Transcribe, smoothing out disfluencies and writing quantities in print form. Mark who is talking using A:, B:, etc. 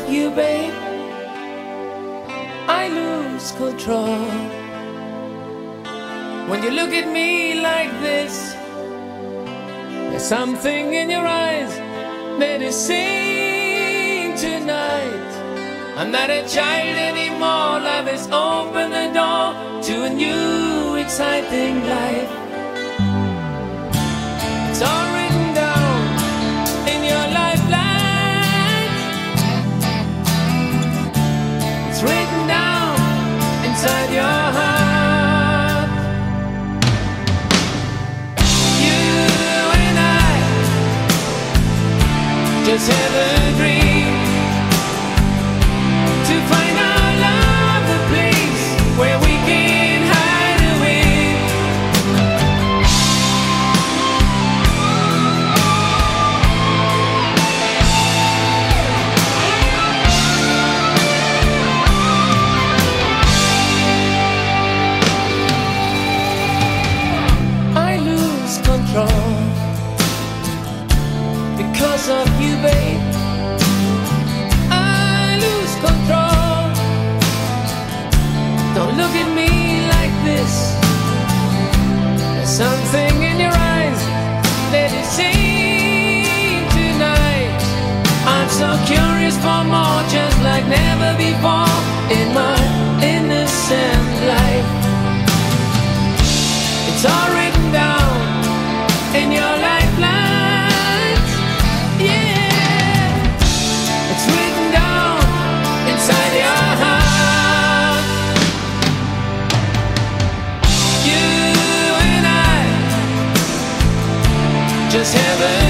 A: you, babe, I lose control. When you look at me like this, there's something in your eyes that is saying tonight, I'm not a child anymore. Life has opened the door to a new exciting life. It's all written down in your lifeline. It's written down inside your heart. You and I just have a dream to find our love, the place where we can hide away. I lose control because of you, babe. I lose control. Don't look at me like this. There's something in your eyes that is saying tonight, I'm so curious for more, just like never before in my innocent life. It's all written down in your lifelines. Yeah, it's written down inside your heart. You and I just have a